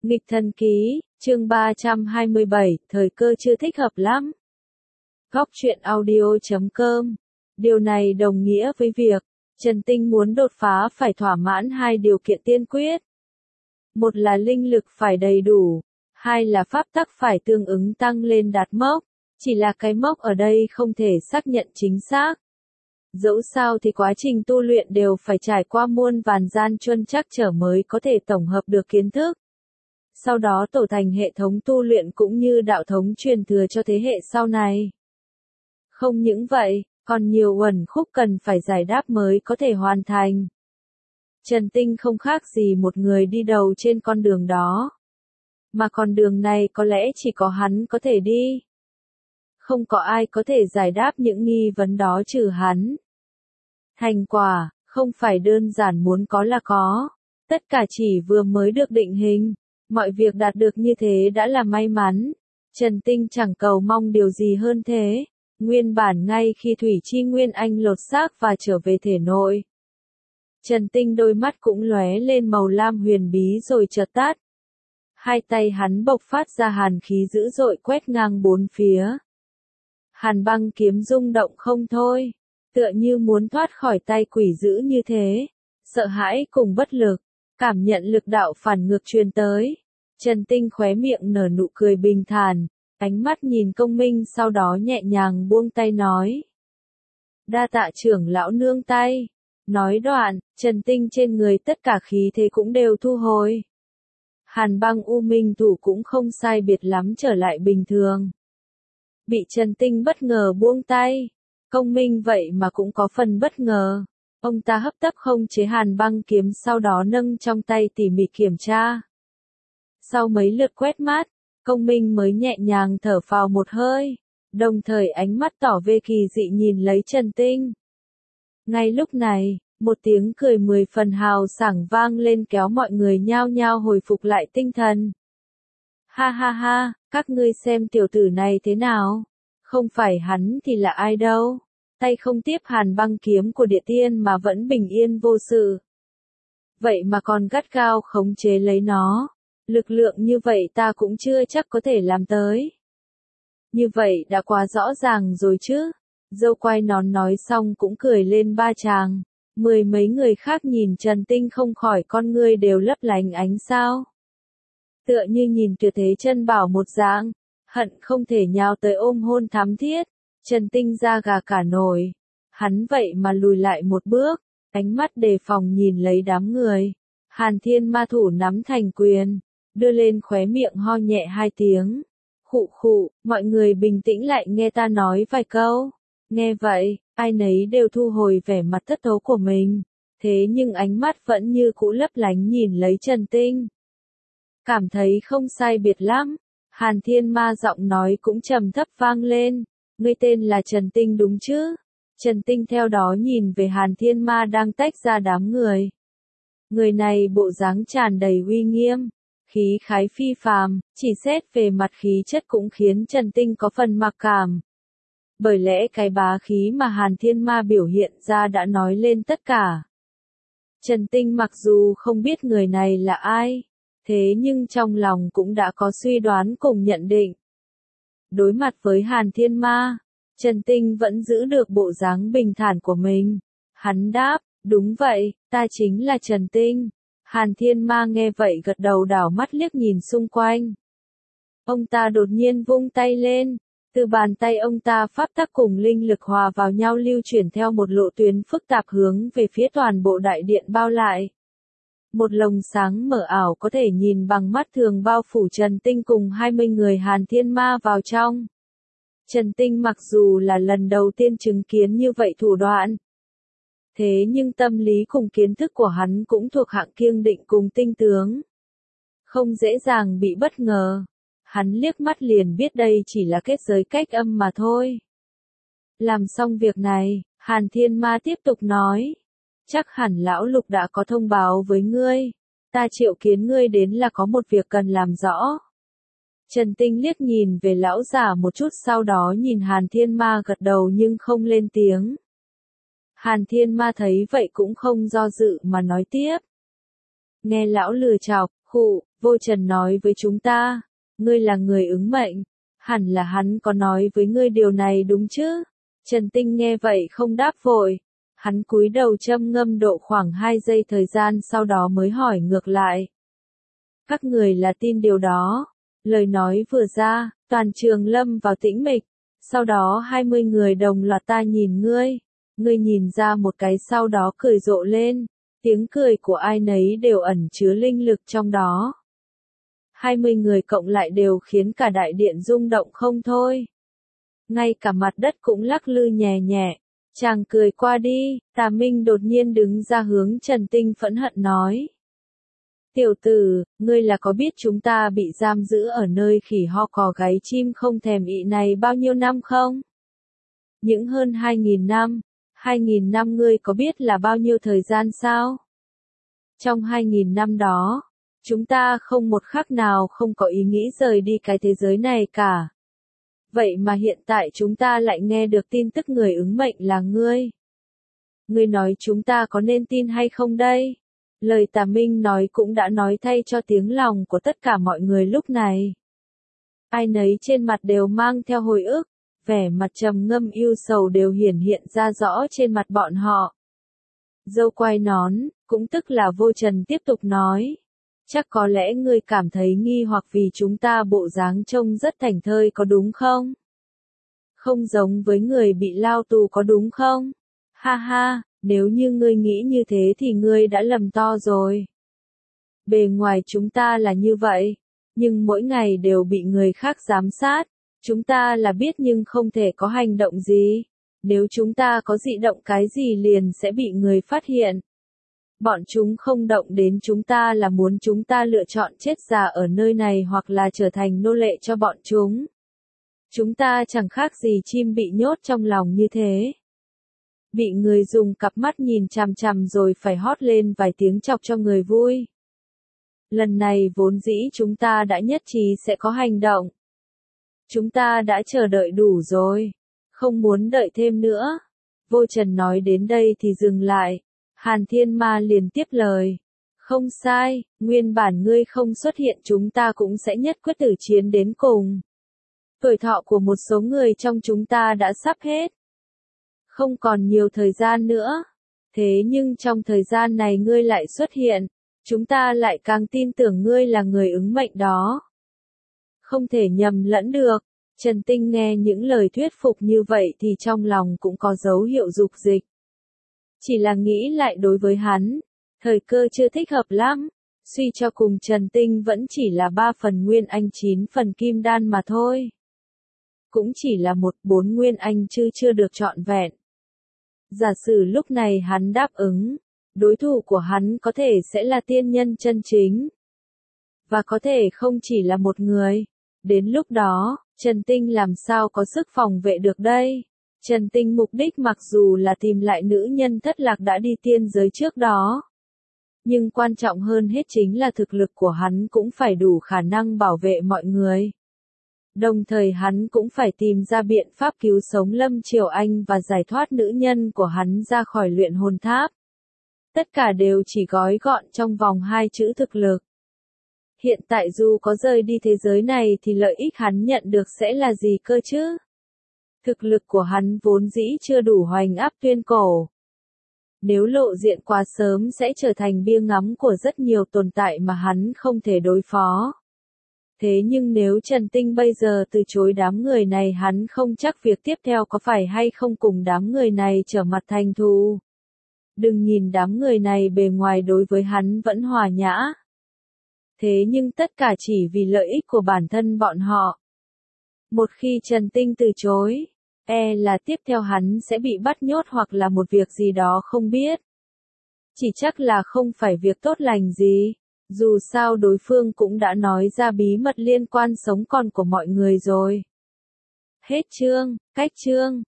Nghịch thần ký, chương 327, thời cơ chưa thích hợp lắm. Góc truyện audio.com. Điều này đồng nghĩa với việc, Trần Tinh muốn đột phá phải thỏa mãn hai điều kiện tiên quyết. Một là linh lực phải đầy đủ, hai là pháp tắc phải tương ứng tăng lên đạt mốc, chỉ là cái mốc ở đây không thể xác nhận chính xác. Dẫu sao thì quá trình tu luyện đều phải trải qua muôn vàn gian truân trắc trở mới có thể tổng hợp được kiến thức. Sau đó tổ thành hệ thống tu luyện cũng như đạo thống truyền thừa cho thế hệ sau này. Không những vậy, còn nhiều uẩn khúc cần phải giải đáp mới có thể hoàn thành. Trần Tinh không khác gì một người đi đầu trên con đường đó. Mà con đường này có lẽ chỉ có hắn có thể đi. Không có ai có thể giải đáp những nghi vấn đó trừ hắn. Thành quả, không phải đơn giản muốn có là có. Tất cả chỉ vừa mới được định hình. Mọi việc đạt được như thế đã là may mắn. Trần Tinh chẳng cầu mong điều gì hơn thế. Nguyên bản ngay khi Thủy Chi Nguyên Anh lột xác và trở về thể nội. Trần Tinh đôi mắt cũng lóe lên màu lam huyền bí rồi chợt tắt. Hai tay hắn bộc phát ra hàn khí dữ dội quét ngang bốn phía. Hàn băng kiếm rung động không thôi. Tựa như muốn thoát khỏi tay quỷ dữ như thế. Sợ hãi cùng bất lực. Cảm nhận lực đạo phản ngược truyền tới. Trần Tinh khóe miệng nở nụ cười bình thản. Ánh mắt nhìn Công Minh sau đó nhẹ nhàng buông tay nói. Đa tạ trưởng lão nương tay. Nói đoạn, Trần Tinh trên người tất cả khí thế cũng đều thu hồi. Hàn băng u minh thủ cũng không sai biệt lắm trở lại bình thường. Bị Trần Tinh bất ngờ buông tay. Công Minh vậy mà cũng có phần bất ngờ. Ông ta hấp tấp không chế hàn băng kiếm sau đó nâng trong tay tỉ mỉ kiểm tra. Sau mấy lượt quét mắt, Công Minh mới nhẹ nhàng thở phào một hơi, đồng thời ánh mắt tỏ vẻ kỳ dị nhìn lấy Trần Tinh. Ngay lúc này, một tiếng cười 10 phần hào sảng vang lên kéo mọi người nhao nhao hồi phục lại tinh thần. Ha ha ha, các ngươi xem tiểu tử này thế nào? Không phải hắn thì là ai đâu? Tay không tiếp hàn băng kiếm của địa tiên mà vẫn bình yên vô sự. Vậy mà còn gắt gao khống chế lấy nó. Lực lượng như vậy ta cũng chưa chắc có thể làm tới. Như vậy đã quá rõ ràng rồi chứ. Dâu quai nón nói xong cũng cười lên ba chàng. Mười mấy người khác nhìn Trần Tinh không khỏi con ngươi đều lấp lánh ánh sao. Tựa như nhìn tuyệt thế chân bảo một dạng. Hận không thể nhào tới ôm hôn thắm thiết. Trần Tinh da gà cả nổi. Hắn vậy mà lùi lại một bước. Ánh mắt đề phòng nhìn lấy đám người. Hàn Thiên ma thủ nắm thành quyền. Đưa lên khóe miệng ho nhẹ hai tiếng. Khụ khụ, mọi người bình tĩnh lại nghe ta nói vài câu. Nghe vậy, ai nấy đều thu hồi vẻ mặt thất thố của mình. Thế nhưng ánh mắt vẫn như cũ lấp lánh nhìn lấy Trần Tinh. Cảm thấy không sai biệt lắm. Hàn Thiên ma giọng nói cũng trầm thấp vang lên. Ngươi tên là Trần Tinh đúng chứ? Trần Tinh theo đó nhìn về Hàn Thiên ma đang tách ra đám người. Người này bộ dáng tràn đầy uy nghiêm. Khí khái phi phàm, chỉ xét về mặt khí chất cũng khiến Trần Tinh có phần mặc cảm. Bởi lẽ cái bá khí mà Hàn Thiên ma biểu hiện ra đã nói lên tất cả. Trần Tinh mặc dù không biết người này là ai, thế nhưng trong lòng cũng đã có suy đoán cùng nhận định. Đối mặt với Hàn Thiên ma, Trần Tinh vẫn giữ được bộ dáng bình thản của mình. Hắn đáp, đúng vậy, ta chính là Trần Tinh. Hàn Thiên ma nghe vậy gật đầu đảo mắt liếc nhìn xung quanh. Ông ta đột nhiên vung tay lên. Từ bàn tay ông ta pháp tắc cùng linh lực hòa vào nhau lưu chuyển theo một lộ tuyến phức tạp hướng về phía toàn bộ đại điện bao lại. Một lồng sáng mờ ảo có thể nhìn bằng mắt thường bao phủ Trần Tinh cùng 20 người Hàn Thiên ma vào trong. Trần Tinh mặc dù là lần đầu tiên chứng kiến như vậy thủ đoạn. Thế nhưng tâm lý cùng kiến thức của hắn cũng thuộc hạng kiêng định cùng tinh tướng. Không dễ dàng bị bất ngờ. Hắn liếc mắt liền biết đây chỉ là kết giới cách âm mà thôi. Làm xong việc này, Hàn Thiên ma tiếp tục nói. Chắc hẳn lão Lục đã có thông báo với ngươi. Ta triệu kiến ngươi đến là có một việc cần làm rõ. Trần Tinh liếc nhìn về lão giả một chút sau đó nhìn Hàn Thiên ma gật đầu nhưng không lên tiếng. Hàn Thiên ma thấy vậy cũng không do dự mà nói tiếp. Nghe lão lừa chọc, khụ, Vô Trần nói với chúng ta, ngươi là người ứng mệnh, hẳn là hắn có nói với ngươi điều này đúng chứ? Trần Tinh nghe vậy không đáp vội, hắn cúi đầu châm ngâm độ khoảng 2 giây thời gian sau đó mới hỏi ngược lại. Các người là tin điều đó? Lời nói vừa ra, toàn trường lâm vào tĩnh mịch, sau đó 20 người đồng loạt ta nhìn ngươi nhìn ra một cái sau đó cười rộ lên, tiếng cười của ai nấy đều ẩn chứa linh lực trong đó. 20 người cộng lại đều khiến cả đại điện rung động không thôi. Ngay cả mặt đất cũng lắc lư nhẹ nhẹ. Chàng cười qua đi, Tà Minh đột nhiên đứng ra hướng Trần Tinh phẫn hận nói. Tiểu tử, ngươi là có biết chúng ta bị giam giữ ở nơi khỉ ho cò gáy chim không thèm ị này bao nhiêu năm không? Những hơn 2.000 năm, 2.000 năm ngươi có biết là bao nhiêu thời gian sao? Trong 2.000 năm đó, chúng ta không một khắc nào không có ý nghĩ rời đi cái thế giới này cả. Vậy mà hiện tại chúng ta lại nghe được tin tức người ứng mệnh là ngươi. Ngươi nói chúng ta có nên tin hay không đây? Lời Tà Minh nói cũng đã nói thay cho tiếng lòng của tất cả mọi người lúc này. Ai nấy trên mặt đều mang theo hồi ức, vẻ mặt trầm ngâm ưu sầu đều hiển hiện ra rõ trên mặt bọn họ. Dâu quai nón, cũng tức là Vô Trần tiếp tục nói. Chắc có lẽ ngươi cảm thấy nghi hoặc vì chúng ta bộ dáng trông rất thảnh thơi có đúng không? Không giống với người bị lao tù có đúng không? Ha ha, nếu như ngươi nghĩ như thế thì ngươi đã lầm to rồi. Bề ngoài chúng ta là như vậy, nhưng mỗi ngày đều bị người khác giám sát. Chúng ta là biết nhưng không thể có hành động gì. Nếu chúng ta có dị động cái gì liền sẽ bị người phát hiện. Bọn chúng không động đến chúng ta là muốn chúng ta lựa chọn chết già ở nơi này hoặc là trở thành nô lệ cho bọn chúng. Chúng ta chẳng khác gì chim bị nhốt trong lòng như thế. Bị người dùng cặp mắt nhìn chằm chằm rồi phải hót lên vài tiếng chọc cho người vui. Lần này vốn dĩ chúng ta đã nhất trí sẽ có hành động. Chúng ta đã chờ đợi đủ rồi, không muốn đợi thêm nữa. Vô Trần nói đến đây thì dừng lại. Hàn Thiên Ma liền tiếp lời. Không sai, nguyên bản ngươi không xuất hiện chúng ta cũng sẽ nhất quyết tử chiến đến cùng. Tuổi thọ của một số người trong chúng ta đã sắp hết. Không còn nhiều thời gian nữa. Thế nhưng trong thời gian này ngươi lại xuất hiện, chúng ta lại càng tin tưởng ngươi là người ứng mệnh đó. Không thể nhầm lẫn được. Trần Tinh nghe những lời thuyết phục như vậy thì trong lòng cũng có dấu hiệu dục dịch. Chỉ là nghĩ lại đối với hắn, thời cơ chưa thích hợp lắm, suy cho cùng Trần Tinh vẫn chỉ là 3 phần nguyên anh 9 phần kim đan mà thôi. Cũng chỉ là 1/4 nguyên anh chứ chưa được trọn vẹn. Giả sử lúc này hắn đáp ứng, đối thủ của hắn có thể sẽ là tiên nhân chân chính. Và có thể không chỉ là một người. Đến lúc đó, Trần Tinh làm sao có sức phòng vệ được đây? Trần Tinh mục đích mặc dù là tìm lại nữ nhân thất lạc đã đi tiên giới trước đó. Nhưng quan trọng hơn hết chính là thực lực của hắn cũng phải đủ khả năng bảo vệ mọi người. Đồng thời hắn cũng phải tìm ra biện pháp cứu sống Lâm Triều Anh và giải thoát nữ nhân của hắn ra khỏi luyện hồn tháp. Tất cả đều chỉ gói gọn trong vòng 2 chữ thực lực. Hiện tại dù có rời đi thế giới này thì lợi ích hắn nhận được sẽ là gì cơ chứ? Thực lực của hắn vốn dĩ chưa đủ hoành áp tuyên cổ. Nếu lộ diện quá sớm sẽ trở thành bia ngắm của rất nhiều tồn tại mà hắn không thể đối phó. Thế nhưng nếu Trần Tinh bây giờ từ chối đám người này hắn không chắc việc tiếp theo có phải hay không cùng đám người này trở mặt thành thù. Đừng nhìn đám người này bề ngoài đối với hắn vẫn hòa nhã. Thế nhưng tất cả chỉ vì lợi ích của bản thân bọn họ. Một khi Trần Tinh từ chối, là tiếp theo hắn sẽ bị bắt nhốt hoặc là một việc gì đó không biết. Chỉ chắc là không phải việc tốt lành gì. Dù sao đối phương cũng đã nói ra bí mật liên quan sống còn của mọi người rồi. Hết chương, cách chương.